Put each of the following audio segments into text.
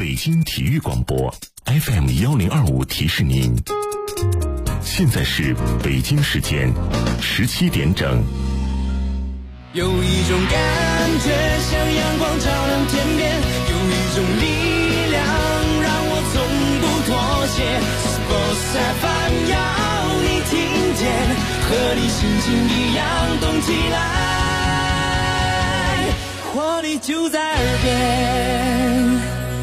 北京体育广播 FM1025提示您，现在是北京时间17点整。 有一种感觉像阳光照亮天边，有一种力量让我从不妥协。Sports FM 要你听见，和你心情一样动起来，活力就在耳边。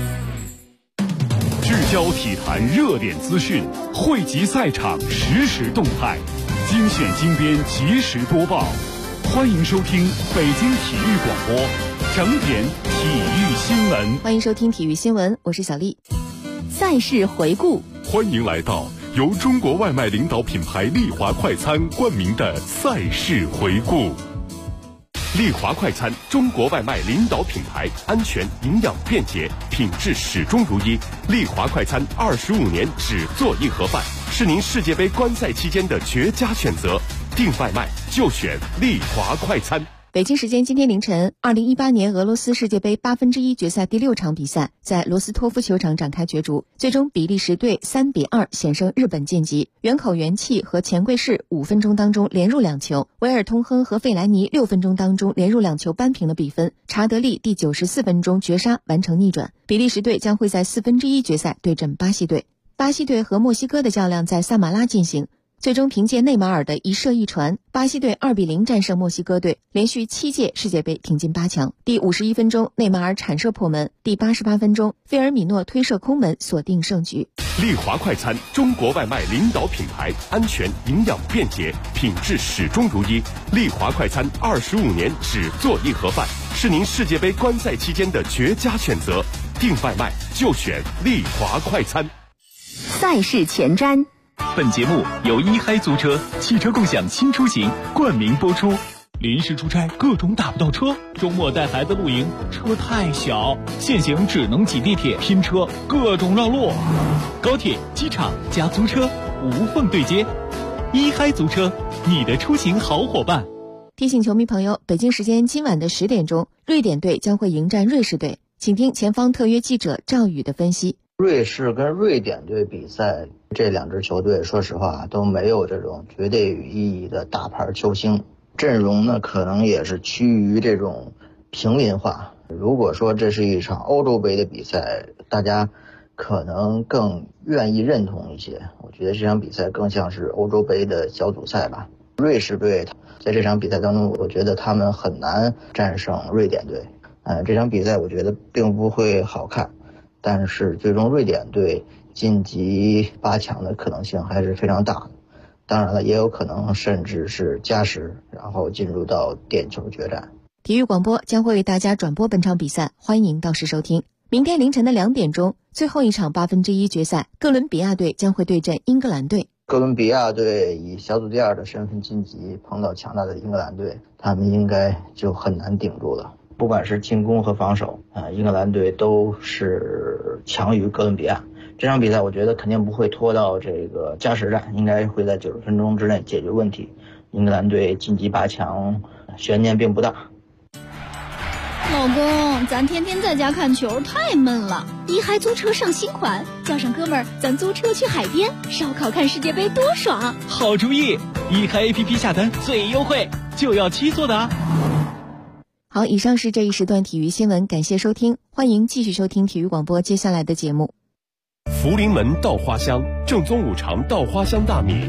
聚焦体坛热点资讯，汇集赛场实时动态，精选精编及时播报。欢迎收听北京体育广播整点体育新闻。 欢迎收听体育新闻，我是小丽。赛事回顾， 欢迎来到由中国外卖领导品牌丽华快餐冠名的赛事回顾。丽华快餐，中国外卖领导品牌，安全、营养、便捷，品质始终如一。丽华快餐25年只做一盒饭，是您世界杯观赛期间的绝佳选择。订外卖就选丽华快餐。 北京时间今天凌晨，2018年俄罗斯世界杯1/8决赛第6场比赛在罗斯托夫球场展开角逐，最终比利时队3-2险胜日本晋级。原口元气和钱贵士5分钟当中连入2球，维尔通亨和费莱尼6分钟当中连入2球扳平了比分。查德利第94分钟绝杀完成逆转。比利时队将会在1/4决赛对阵巴西队。巴西队和墨西哥的较量在萨马拉进行。最终凭借内马尔的一射一传，巴西队2-0战胜墨西哥队，连续7届世界杯挺进8强。第51分钟，内马尔铲射破门；第88分钟，费尔米诺推射空门锁定胜局。 丽华快餐，中国外卖领导品牌，安全、营养、便捷，品质始终如一。丽华快餐25年只做一盒饭，是您世界杯观赛期间的绝佳选择。订外卖就选丽华快餐。 赛事前瞻。 本节目由一嗨租车汽车共享新出行冠名播出。临时出差各种打不到车，周末带孩子露营车太小，现行只能挤地铁拼车，各种绕路。高铁、机场加租车无缝对接，一嗨租车，你的出行好伙伴。 提醒球迷朋友，北京时间今晚的10点钟，瑞典队将会迎战瑞士队，请听前方特约记者赵宇的分析。 瑞士跟瑞典队比赛，这2支球队说实话都没有这种绝对意义的大牌球星，阵容呢可能也是趋于这种平民化。如果说这是一场欧洲杯的比赛，大家可能更愿意认同一些。我觉得这场比赛更像是欧洲杯的小组赛吧。瑞士队在这场比赛当中，我觉得他们很难战胜瑞典队。这场比赛我觉得并不会好看。但是最终瑞典队晋级8强的可能性还是非常大的，当然了，也有可能甚至是加时，然后进入到点球决战。 体育广播将会为大家转播本场比赛，欢迎到时收听。明天凌晨的2点钟，最后一场1/8决赛，哥伦比亚队将会对阵英格兰队。 哥伦比亚队以小组第2的身份晋级，碰到强大的英格兰队，他们应该就很难顶住了。不管是进攻和防守，英格兰队都是强于哥伦比亚。这场比赛我觉得肯定不会拖到这个加时战，应该会在90分钟之内解决问题。英格兰队晋级8强，悬念并不大。 老公，咱天天在家看球太闷了，一嗨租车上新款，叫上哥们儿，咱租车去海边烧烤看世界杯多爽！ 好主意，一嗨 APP 下单最优惠，就要7座的啊！ 好，以上是这一时段体育新闻，感谢收听，欢迎继续收听体育广播接下来的节目。 福临门稻花香，正宗五常稻花香大米。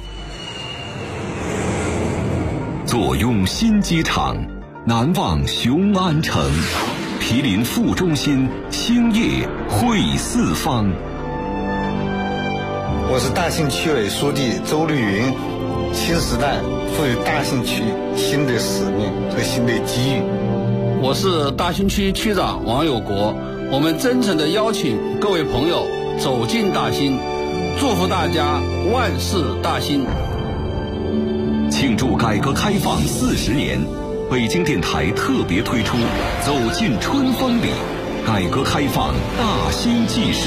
坐拥新机场，难忘雄安城，毗邻副中心，兴业汇四方。 我是大兴区委书记周绿云。新时代赋予大兴区新的使命和新的机遇。 我是大兴区区长王有国，我们真诚地邀请各位朋友走进大兴，祝福大家万事大兴。 庆祝改革开放40年，北京电台特别推出走进春风里，改革开放大兴纪事。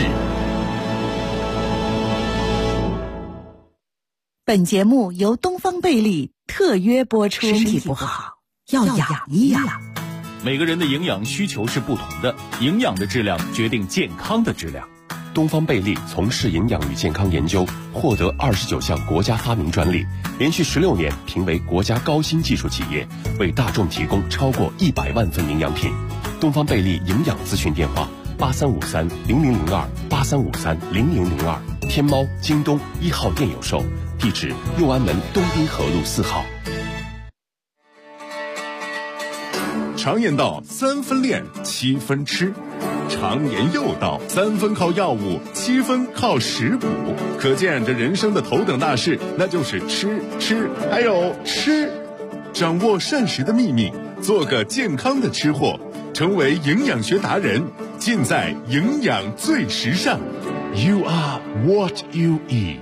本节目由东方贝利特约播出。身体不好要养一养。 每个人的营养需求是不同的，营养的质量决定健康的质量。 东方贝利从事营养与健康研究，获得29项国家发明专利，连续16年评为国家高新技术企业，为大众提供超过100万份营养品。东方贝利营养咨询电话83530002，83530002，天猫、京东1号店有售，地址右安门东滨河路4号。 常言道3分练7分吃，常言又道3分靠药物7分靠食补，可见这人生的头等大事那就是吃还有吃。掌握膳食的秘密，做个健康的吃货，成为营养学达人，尽在营养最时尚。 You are what you eat。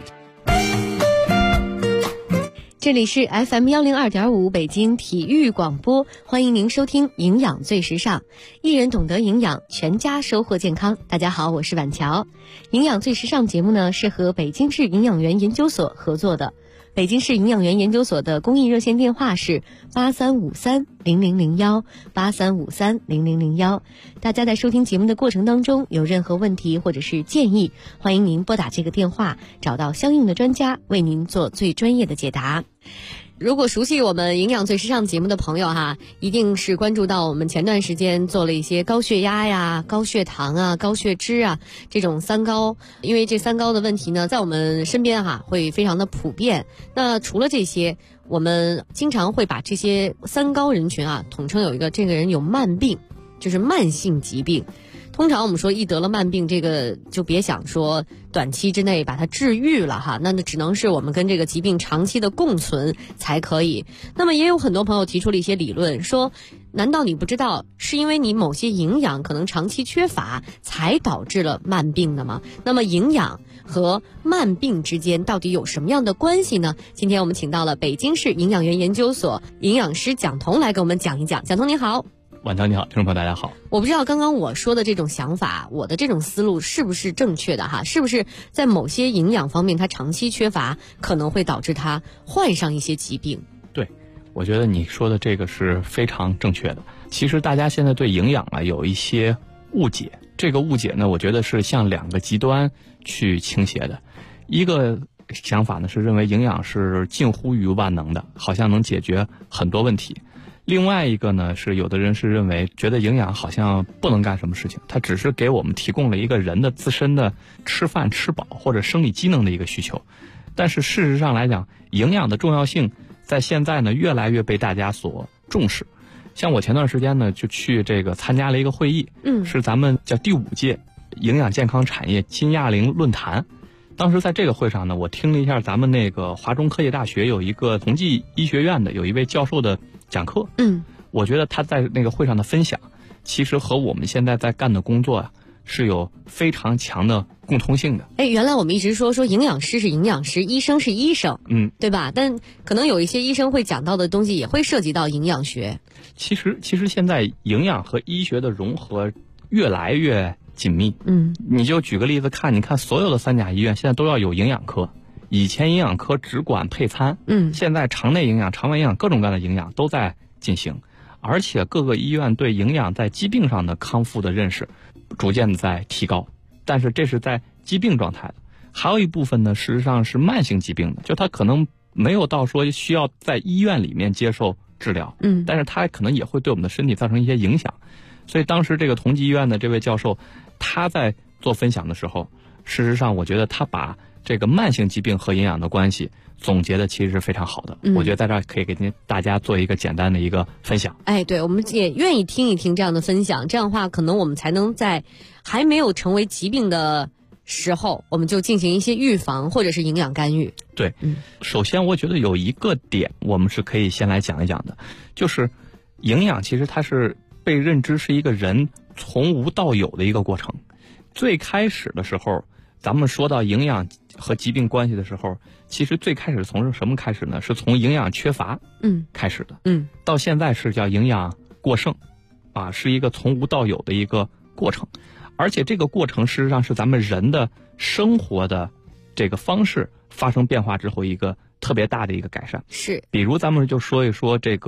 这里是 FM102.5 北京体育广播，欢迎您收听营养最时尚，一人懂得营养，全家收获健康。大家好，我是婉乔。营养最时尚节目呢是和北京市营养员研究所合作的，北京市营养员研究所的公益热线电话是83530001，83530001。大家在收听节目的过程当中有任何问题或者是建议，欢迎您拨打这个电话，找到相应的专家为您做最专业的解答。如果熟悉我们营养最时尚节目的朋友哈，一定是关注到我们前段时间做了一些高血压呀、高血糖啊、高血脂啊这种三高，因为这三高的问题呢在我们身边哈会非常的普遍。那除了这些，我们经常会把这些三高人群啊统称有一个这个人有慢病，就是慢性疾病。通常我们说一得了慢病，这个就别想说短期之内把它治愈了哈，那只能是我们跟这个疾病长期的共存才可以。那么也有很多朋友提出了一些理论，说难道你不知道是因为你某些营养可能长期缺乏才导致了慢病的吗？那么营养和慢病之间到底有什么样的关系呢？今天我们请到了北京市营养员研究所营养师蒋彤来给我们讲一讲。蒋彤你好。 晚上你好，听众朋友大家好。 我不知道刚刚我说的这种想法，我的这种思路是不是正确的哈？是不是在某些营养方面它长期缺乏可能会导致它患上一些疾病？ 对，我觉得你说的这个是非常正确的。其实大家现在对营养啊有一些误解，这个误解呢我觉得是向两个极端去倾斜的。一个想法呢是认为营养是近乎于万能的，好像能解决很多问题。另外一个呢是有的人是认为觉得营养好像不能干什么事情，它只是给我们提供了一个人的自身的吃饭吃饱或者生理机能的一个需求。但是事实上来讲，营养的重要性在现在呢越来越被大家所重视。像我前段时间呢就去这个参加了一个会议，是咱们叫第5届营养健康产业金亚龄论坛。当时在这个会上呢，我听了一下咱们那个华中科技大学有一个同济医学院的有一位教授的讲课，我觉得他在那个会上的分享，其实和我们现在在干的工作啊是有非常强的共通性的。 原来我们一直说营养师是营养师，医生是医生，对吧？但可能有一些医生会讲到的东西也会涉及到营养学。 其实现在营养和医学的融合越来越紧密。你就举个例子看，你看所有的3甲医院现在都要有营养科。以前营养科只管配餐，现在肠内营养、肠外营养各种各样的营养都在进行，而且各个医院对营养在疾病上的康复的认识逐渐的在提高，但是这是在疾病状态的。还有一部分呢，事实上是慢性疾病的，就它可能没有到说需要在医院里面接受治疗，但是它可能也会对我们的身体造成一些影响。所以当时这个同济医院的这位教授他在做分享的时候，事实上我觉得他把这个慢性疾病和营养的关系总结的其实是非常好的。我觉得在这儿可以给大家做一个简单的一个分享。 对，我们也愿意听一听这样的分享，这样的话可能我们才能在还没有成为疾病的时候，我们就进行一些预防或者是营养干预。 对，首先我觉得有一个点我们是可以先来讲一讲的，就是营养其实它是被认知是一个人从无到有的一个过程。最开始的时候咱们说到营养和疾病关系的时候，其实最开始从什么开始呢？是从营养缺乏开始的。到现在是叫营养过剩啊，是一个从无到有的一个过程。而且这个过程事实上是咱们人的生活的这个方式发生变化之后一个特别大的一个改善。 是， 比如咱们就说一说这个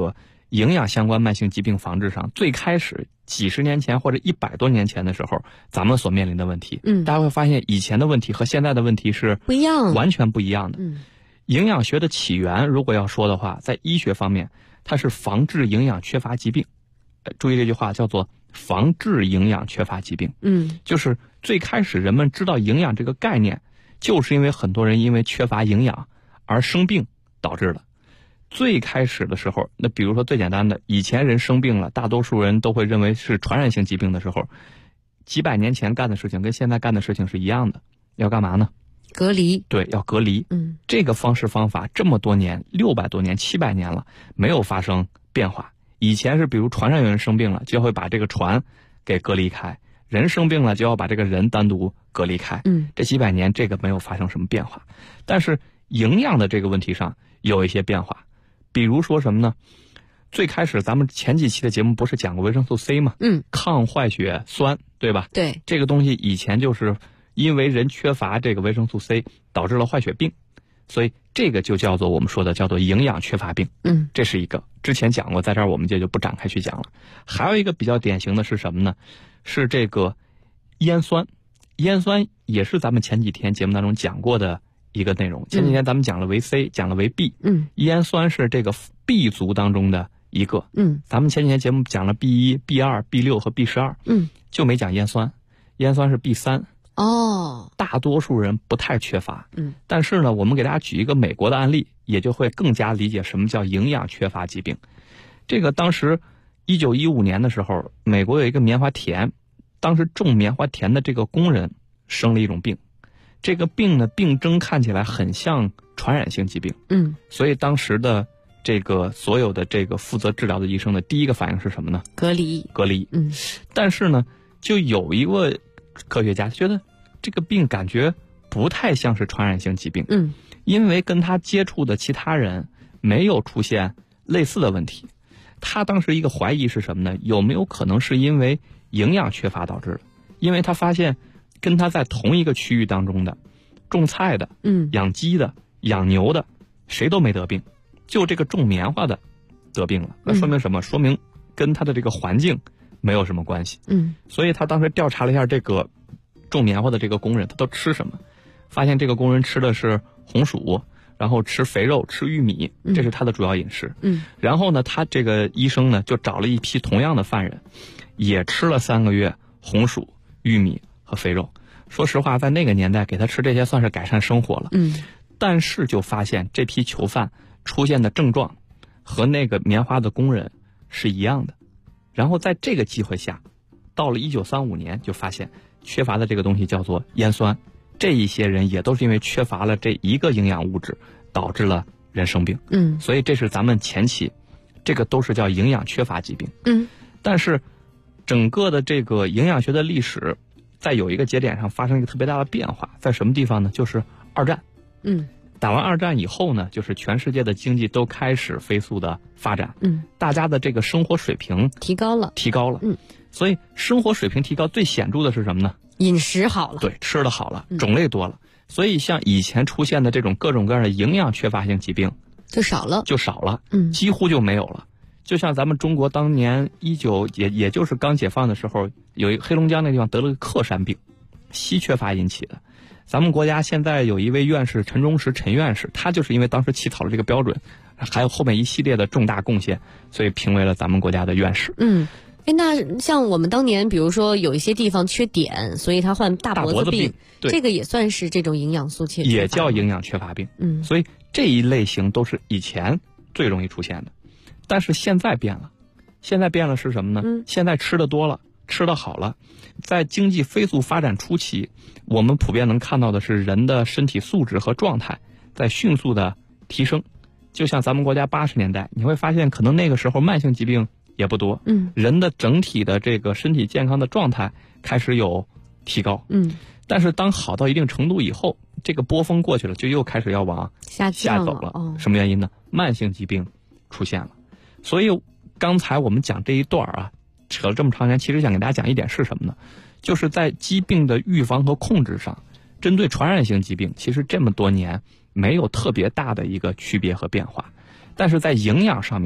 营养相关慢性疾病防治上，最开始几十年前或者100多年前的时候，咱们所面临的问题，大家会发现以前的问题和现在的问题是不一样， 完全不一样的。营养学的起源，如果要说的话，在医学方面，它是防治营养缺乏疾病。注意这句话，叫做防治营养缺乏疾病。就是最开始人们知道营养这个概念，就是因为很多人因为缺乏营养而生病导致的。最开始的时候，那比如说最简单的，以前人生病了，大多数人都会认为是传染性疾病的时候，几百年前干的事情跟现在干的事情是一样的，要干嘛呢？ 隔离。 对，要隔离。这个方式方法这么多年，600多年、700年了，没有发生变化。以前是比如船上有人生病了，就会把这个船给隔离开，人生病了就要把这个人单独隔离开。这几百年这个没有发生什么变化。但是营养的这个问题上有一些变化，比如说什么呢？最开始咱们前几期的节目不是讲过维生素 C 吗？抗坏血酸，对吧？ 对， 这个东西以前就是因为人缺乏这个维生素 C 导致了坏血病，所以这个就叫做我们说的叫做营养缺乏病。这是一个之前讲过，在这儿我们就不展开去讲了。还有一个比较典型的是什么呢？是这个烟酸。烟酸也是咱们前几天节目当中讲过的一个内容。前几天咱们讲了维 C，讲了维 B。烟酸是这个 B 族当中的一个。咱们前几天节目讲了 B1、B2、B6 和 B12。就没讲烟酸。烟酸是 B3。大多数人不太缺乏。但是呢，我们给大家举一个美国的案例，也就会更加理解什么叫营养缺乏疾病。这个当时1915年的时候，美国有一个棉花田，当时种棉花田的这个工人生了一种病，这个病呢，病征看起来很像传染性疾病。所以当时的这个所有的这个负责治疗的医生的第一个反应是什么呢？隔离。但是呢，就有一个科学家觉得这个病感觉不太像是传染性疾病。因为跟他接触的其他人没有出现类似的问题。他当时一个怀疑是什么呢？有没有可能是因为营养缺乏导致的？因为他发现跟他在同一个区域当中的种菜的、养鸡的、养牛的谁都没得病，就这个种棉花的得病了。那说明什么？说明跟他的这个环境没有什么关系。所以他当时调查了一下这个种棉花的这个工人他都吃什么，发现这个工人吃的是红薯，然后吃肥肉，吃玉米，这是他的主要饮食。然后呢，他这个医生呢就找了一批同样的犯人，也吃了3个月红薯、玉米和肥肉。说实话，在那个年代给他吃这些算是改善生活了。但是就发现这批囚犯出现的症状和那个棉花的工人是一样的。然后在这个机会下，到了1935年就发现缺乏的这个东西叫做烟酸。这一些人也都是因为缺乏了这一个营养物质，导致了人生病。所以这是咱们前期，这个都是叫营养缺乏疾病。但是整个的这个营养学的历史，在有一个节点上发生一个特别大的变化，在什么地方呢？就是二战。打完二战以后呢，就是全世界的经济都开始飞速的发展。大家的这个生活水平提高了。所以生活水平提高最显著的是什么呢？ 饮食好了。 对，吃的好了，种类多了。所以像以前出现的这种各种各样的营养缺乏性疾病就少了， 几乎就没有了。就像咱们中国当年也就是刚解放的时候，有一个黑龙江那地方得了个克山病，硒缺乏引起的。咱们国家现在有一位院士陈忠实陈院士，他就是因为当时起草了这个标准，还有后面一系列的重大贡献，所以评为了咱们国家的院士。 那像我们当年比如说有一些地方缺碘，所以他患大脖子病，这个也算是这种营养素缺乏， 也叫营养缺乏病。所以这一类型都是以前最容易出现的。但是现在变了，是什么呢？现在吃的多了，吃的好了。在经济飞速发展初期，我们普遍能看到的是人的身体素质和状态在迅速的提升。就像咱们国家80年代，你会发现可能那个时候慢性疾病也不多，人的整体的这个身体健康的状态开始有提高。但是当好到一定程度以后，这个波峰过去了，就又开始要往下走了。什么原因呢？慢性疾病出现了。所以刚才我们讲这一段啊，扯了这么长时间，其实想给大家讲一点是什么呢？就是在疾病的预防和控制上，针对传染性疾病，其实这么多年没有特别大的一个区别和变化。但是在营养上面，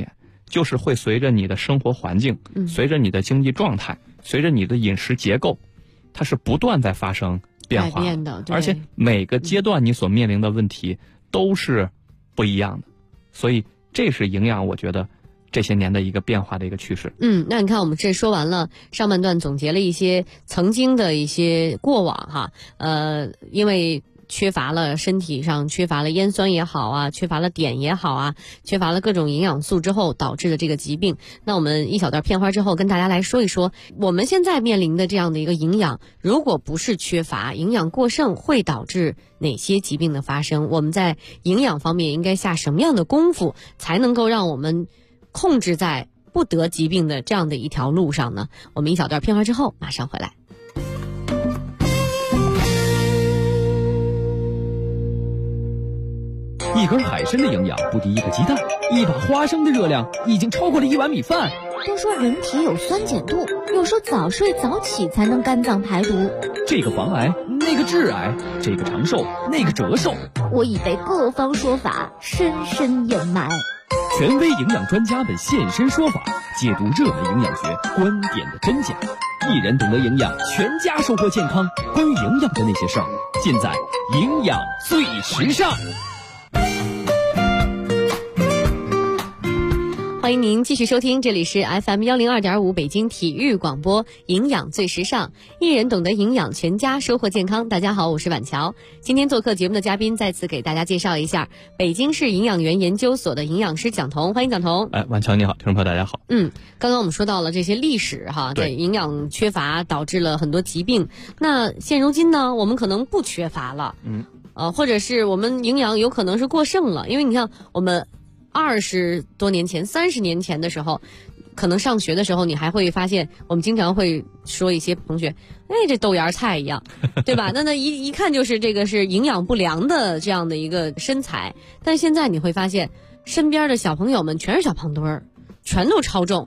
就是会随着你的生活环境，随着你的经济状态，随着你的饮食结构，它是不断在发生变化的， 而且每个阶段你所面临的问题都是不一样的，所以这是营养我觉得这些年的一个变化的一个趋势。 那你看我们这说完了上半段，总结了一些曾经的一些过往哈，因为缺乏了身体上缺乏了烟酸也好啊，缺乏了碘也好啊，缺乏了各种营养素之后导致的这个疾病。那我们一小段片花之后跟大家来说一说，我们现在面临的这样的一个营养，如果不是缺乏，营养过剩会导致哪些疾病的发生？我们在营养方面应该下什么样的功夫，才能够让我们控制在不得疾病的这样的一条路上呢？我们一小段片花之后马上回来。 一根海参的营养不敌一个鸡蛋，一把花生的热量已经超过了1碗米饭。 都说人体有酸碱度，又说早睡早起才能肝脏排毒。 这个防癌，那个致癌，这个长寿，那个折寿。 我已被各方说法深深掩埋。 权威营养专家们现身说法，解读热门营养学观点的真假。一人懂得营养，全家收获健康。关于营养的那些事儿，尽在营养最时尚。 欢迎您继续收听，这里是 FM 102.5北京体育广播，营养最时尚，一人懂得营养，全家收获健康。大家好，我是婉乔。今天做客节目的嘉宾，再次给大家介绍一下北京市营养员研究所的营养师蒋彤，欢迎蒋彤。 婉乔你好，听众朋友大家好。 刚刚我们说到了这些历史哈，对，营养缺乏导致了很多疾病。那现如今呢，我们可能不缺乏了，或者是我们营养有可能是过剩了，因为你看我们20多年前、30年前的时候，可能上学的时候，你还会发现，我们经常会说一些同学，这豆芽菜一样，对吧？那一看就是这个是营养不良的这样的一个身材。但现在你会发现，身边的小朋友们全是小胖墩儿，全都超重，%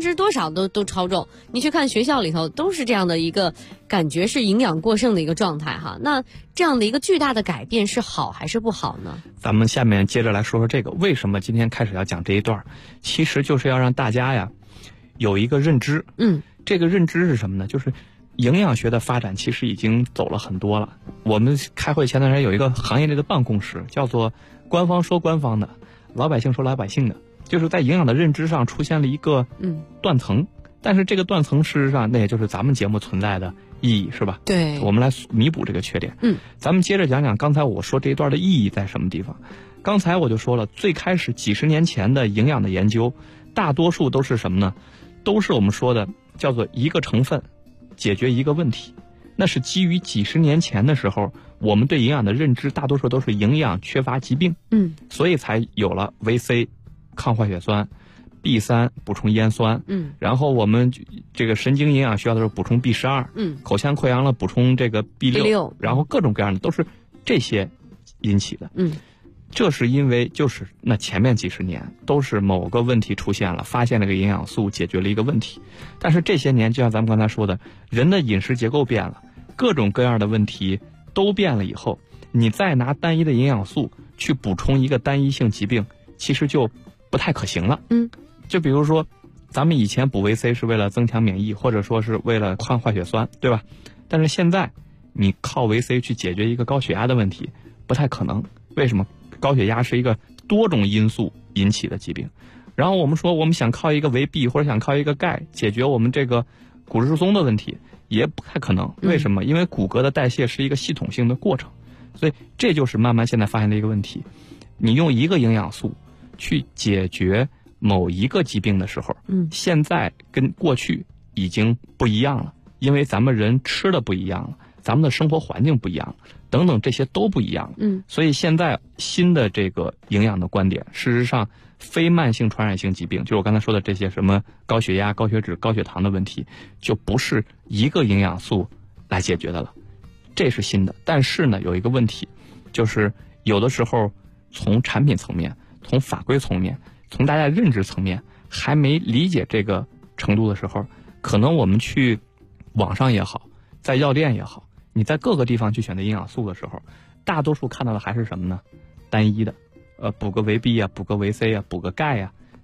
多少都超重。你去看学校里头，都是这样的一个感觉，是营养过剩的一个状态哈。那这样的一个巨大的改变是好还是不好呢？ 咱们下面接着来说说这个，为什么今天开始要讲这一段，其实就是要让大家呀有一个认知。这个认知是什么呢？就是营养学的发展其实已经走了很多了。我们开会前段时间有一个行业内的办公室，叫做官方说官方的，老百姓说老百姓的，就是在营养的认知上出现了一个断层。但是这个断层事实上那也就是咱们节目存在的意义，是吧？ 对， 我们来弥补这个缺点。咱们接着讲讲刚才我说这一段的意义在什么地方。刚才我就说了，最开始几十年前的营养的研究，大多数都是什么呢？都是我们说的叫做一个成分解决一个问题。那是基于几十年前的时候，我们对营养的认知大多数都是营养缺乏疾病，所以才有了维 C 抗坏血酸，B3补充烟酸，然后我们这个神经营养需要的时候补充 B12，口腔溃疡了补充这个 B6，然后各种各样的都是这些引起的。这是因为就是那前面几十年都是某个问题出现了，发现了个营养素，解决了一个问题。但是这些年就像咱们刚才说的，人的饮食结构变了，各种各样的问题都变了以后，你再拿单一的营养素去补充一个单一性疾病，其实就不太可行了。就比如说咱们以前补维 C 是为了增强免疫，或者说是为了抗坏血酸，对吧？但是现在你靠维 C 去解决一个高血压的问题不太可能。为什么？高血压是一个多种因素引起的疾病，然后我们说我们想靠一个维 B 或者想靠一个钙解决我们这个骨质疏松的问题也不太可能。为什么？因为骨骼的代谢是一个系统性的过程，所以这就是慢慢现在发现的一个问题。你用一个营养素去解决某一个疾病的时候，现在跟过去已经不一样了，因为咱们人吃的不一样了，咱们的生活环境不一样了，等等这些都不一样了。所以现在新的这个营养的观点，事实上非慢性传染性疾病，就是我刚才说的这些什么高血压、高血脂、高血糖的问题，就不是一个营养素来解决的了，这是新的。但是呢，有一个问题，就是有的时候从产品层面、从法规层面、从大家认知层面还没理解这个程度的时候，可能我们去网上也好，在药店也好，你在各个地方去选择营养素的时候，大多数看到的还是什么呢？单一的，补个维 B 啊，补个维 C 啊，补个钙啊，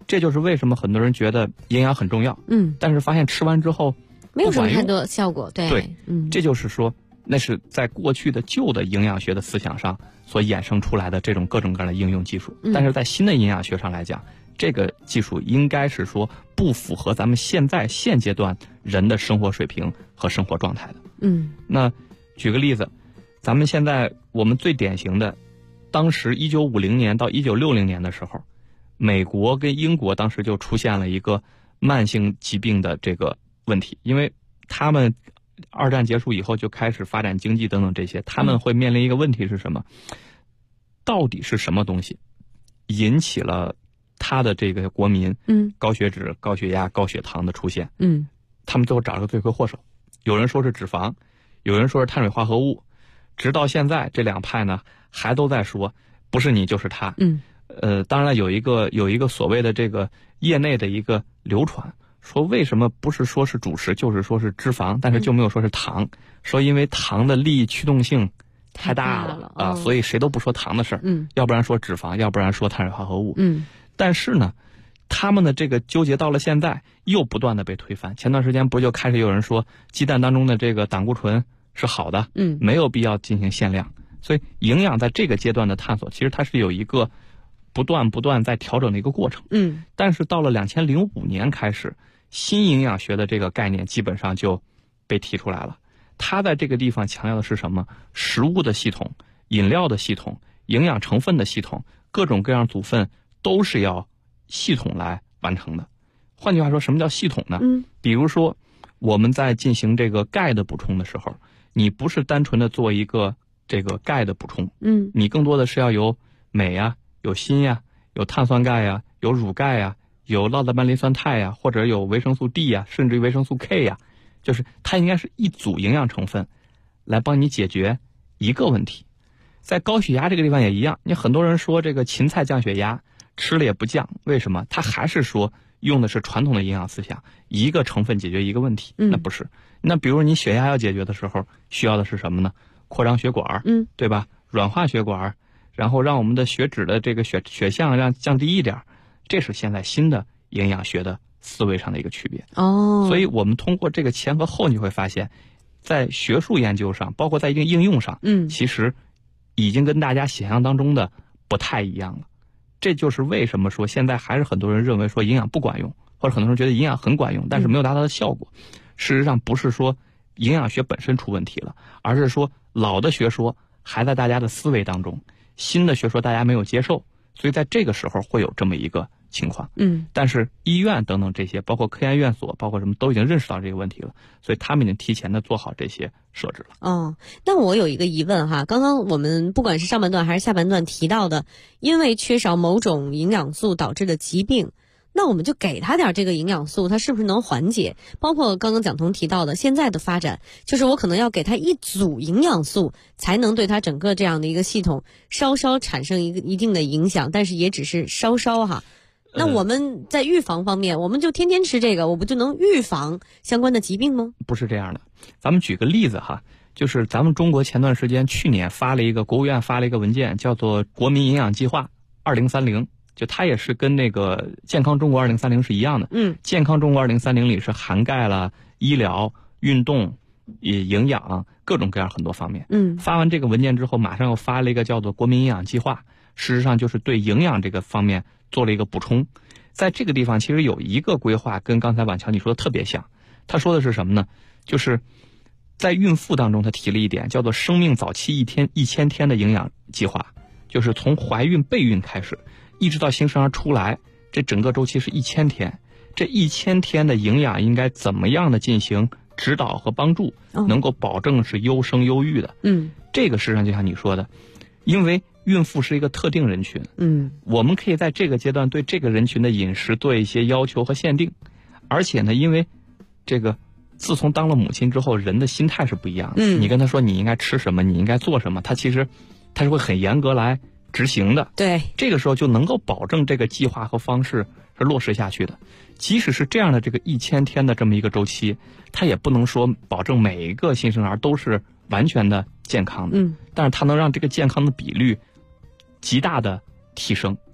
这就是为什么很多人觉得营养很重要，但是发现吃完之后没有什么太多效果，对， 这就是说，那是在过去的旧的营养学的思想上所衍生出来的这种各种各样的应用技术，但是在新的营养学上来讲，这个技术应该是说不符合咱们现阶段人的生活水平和生活状态的。那举个例子，咱们现在我们最典型的，当时1950年到1960年的时候，美国跟英国当时就出现了一个慢性疾病的这个问题，因为他们二战结束以后就开始发展经济等等这些，他们会面临一个问题是什么？到底是什么东西引起了他的这个国民高血脂、高血压、高血糖的出现？他们最后找了个罪魁祸首，有人说是脂肪，有人说是碳水化合物，直到现在这两派呢还都在说不是你就是他。当然有一个所谓的这个业内的一个流传，说为什么不是说是主食就是说是脂肪，但是就没有说是糖，说因为糖的利益驱动性太大了所以谁都不说糖的事儿，要不然说脂肪，要不然说碳水化合物。但是呢，他们的这个纠结到了现在又不断的被推翻。前段时间不就开始有人说鸡蛋当中的这个胆固醇是好的，没有必要进行限量。所以营养在这个阶段的探索，其实它是有一个不断在调整的一个过程。但是到了2005年开始，新营养学的这个概念基本上就被提出来了。它在这个地方强调的是什么？食物的系统、饮料的系统、营养成分的系统，各种各样组分都是要系统来完成的。换句话说，什么叫系统呢？比如说我们在进行这个钙的补充的时候，你不是单纯的做一个这个钙的补充，你更多的是要有镁呀、有锌呀、有碳酸钙呀、有乳钙呀、有酪蛋白磷酸肽呀，或者有维生素 D 呀，甚至于维生素 K 呀，就是它应该是一组营养成分来帮你解决一个问题。在高血压这个地方也一样，你很多人说这个芹菜降血压，吃了也不降，为什么？他还是说用的是传统的营养思想，一个成分解决一个问题。那不是。那比如你血压要解决的时候，需要的是什么呢？扩张血管，对吧？软化血管，然后让我们的血脂的这个血象让降低一点，这是现在新的营养学的思维上的一个区别。所以我们通过这个前和后，你会发现在学术研究上，包括在一定应用上，其实已经跟大家想象当中的不太一样了。这就是为什么说现在还是很多人认为说营养不管用，或者很多人觉得营养很管用，但是没有达到的效果。事实上不是说营养学本身出问题了，而是说老的学说还在大家的思维当中，新的学说大家没有接受，所以在这个时候会有这么一个情况。但是医院等等这些，包括科研院所，包括什么都已经认识到这个问题了，所以他们已经提前的做好这些设置了。 但我有一个疑问哈，刚刚我们不管是上半段还是下半段提到的，因为缺少某种营养素导致的疾病，那我们就给他点这个营养素，它是不是能缓解？包括刚刚蒋彤提到的现在的发展，就是我可能要给他一组营养素，才能对他整个这样的一个系统稍稍产生一定的影响，但是也只是稍稍哈。那我们在预防方面，我们就天天吃这个，我不就能预防相关的疾病吗？ 不是这样的。咱们举个例子哈，就是咱们中国前段时间去年国务院发了一个文件，叫做国民营养计划2030，就它也是跟那个健康中国2030是一样的。健康中国2030里是涵盖了医疗、运动、营养各种各样很多方面。发完这个文件之后，马上又发了一个叫做国民营养计划，事实上就是对营养这个方面做了一个补充。在这个地方其实有一个规划跟刚才婉乔你说的特别像，他说的是什么呢？就是在孕妇当中他提了一点叫做生命早期1000天的营养计划，就是从怀孕备孕开始一直到新生儿出来，这整个周期是1000天。这1000天的营养应该怎么样的进行指导和帮助，能够保证是优生优育的。这个事实上就像你说的，因为孕妇是一个特定人群，我们可以在这个阶段对这个人群的饮食做一些要求和限定。而且呢，因为这个自从当了母亲之后，人的心态是不一样的。你跟他说你应该吃什么，你应该做什么，他其实他是会很严格来执行的。 对， 这个时候就能够保证这个计划和方式是落实下去的。即使是这样的这个1000天的这么一个周期，它也不能说保证每一个新生儿都是完全的健康的，但是它能让这个健康的比率极大的提升。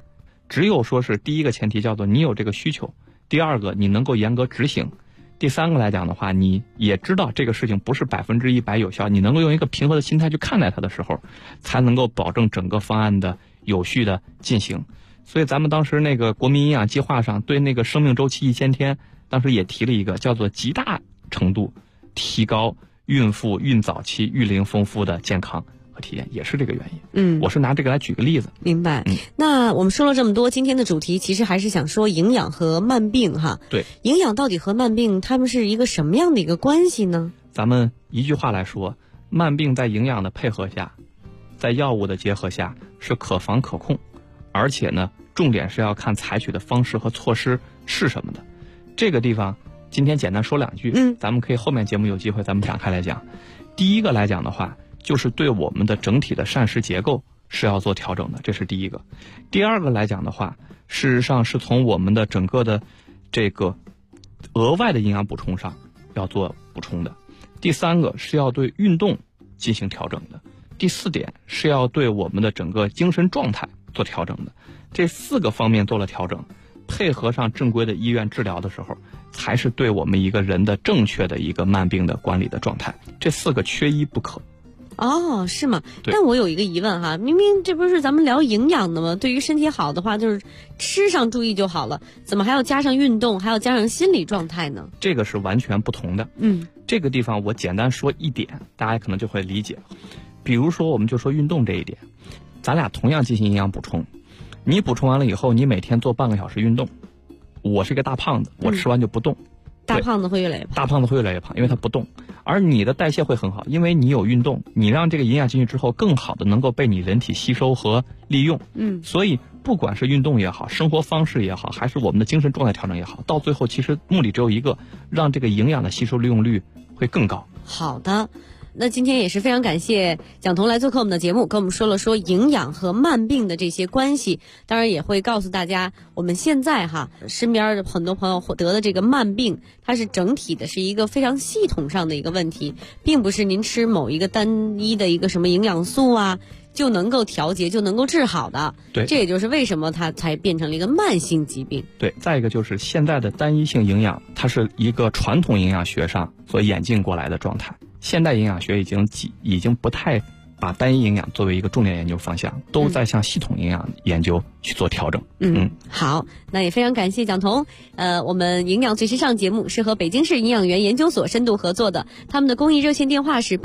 只有说是第一个前提叫做你有这个需求，第二个你能够严格执行，第三个来讲的话，你也知道这个事情不是100%有效，你能够用一个平和的心态去看待它的时候，才能够保证整个方案的有序的进行。所以咱们当时那个国民营养计划上对那个生命周期1000天，当时也提了一个叫做极大程度提高孕妇孕早期育龄丰富的健康和体验，也是这个原因。我是拿这个来举个例子。 明白。那我们说了这么多，今天的主题其实还是想说营养和慢病哈。 对， 营养到底和慢病它们是一个什么样的一个关系呢？ 咱们一句话来说，慢病在营养的配合下，在药物的结合下是可防可控，而且呢，重点是要看采取的方式和措施是什么的。这个地方今天简单说2句，咱们可以后面节目有机会咱们展开来讲。第一个来讲的话，就是对我们的整体的膳食结构是要做调整的，这是第一个。第二个来讲的话，事实上是从我们的整个的这个额外的营养补充上要做补充的。第三个是要对运动进行调整的。第4点是要对我们的整个精神状态做调整的。这4个方面做了调整，配合上正规的医院治疗的时候，才是对我们一个人的正确的一个慢病的管理的状态。这4个缺一不可。 哦，是吗？但我有一个疑问哈，明明这不是咱们聊营养的吗？对于身体好的话，就是吃上注意就好了，怎么还要加上运动，还要加上心理状态呢？ 这个是完全不同的。这个地方我简单说一点，大家可能就会理解。比如说，我们就说运动这一点，咱俩同样进行营养补充，你补充完了以后，你每天做半个小时运动。我是一个大胖子，我吃完就不动。 大胖子会越来越胖。 大胖子会越来越胖，因为他不动。而你的代谢会很好，因为你有运动，你让这个营养进去之后，更好的能够被你人体吸收和利用。所以不管是运动也好，生活方式也好，还是我们的精神状态调整也好，到最后其实目的只有一个，让这个营养的吸收利用率会更高。 好的。那今天也是非常感谢蒋彤来做客我们的节目，跟我们说了说营养和慢病的这些关系，当然也会告诉大家，我们现在身边很多朋友得的这个慢病，它是整体的是一个非常系统上的一个问题，并不是您吃某一个单一的一个什么营养素就能够调节就能够治好的。 对， 这也就是为什么它才变成了一个慢性疾病。 对，再一个就是现在的单一性营养，它是一个传统营养学上所演进过来的状态。现代营养学已经不太把单一营养作为一个重点研究方向，都在向系统营养研究去做调整。 好，那也非常感谢蒋彤。我们营养最时尚节目是和北京市营养员研究所深度合作的，他们的公益热线电话是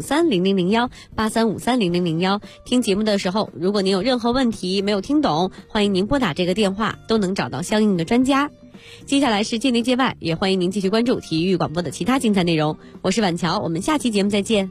83530001，83530001。听节目的时候，如果您有任何问题没有听懂，欢迎您拨打这个电话，都能找到相应的专家。接下来是界内界外，也欢迎您继续关注体育广播的其他精彩内容。我是婉乔，我们下期节目再见。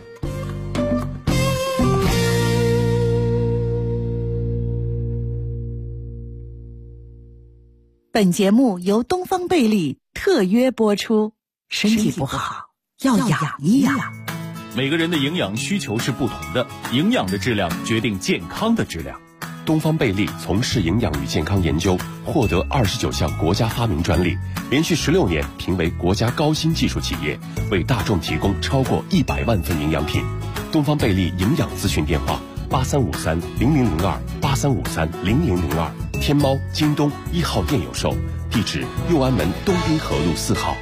本节目由东方贝利特约播出。身体不好要养一养。 每个人的营养需求是不同的，营养的质量决定健康的质量。东方贝利从事营养与健康研究，获得29项国家发明专利，连续16年评为国家高新技术企业，为大众提供超过100万份营养品。东方贝利营养咨询电话83530002，83530002，天猫、京东1号店有售，地址右安门东滨河路4号。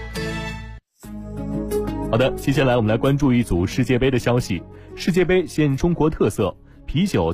好的，接下来我们来关注一组世界杯的消息。世界杯现中国特色，啤酒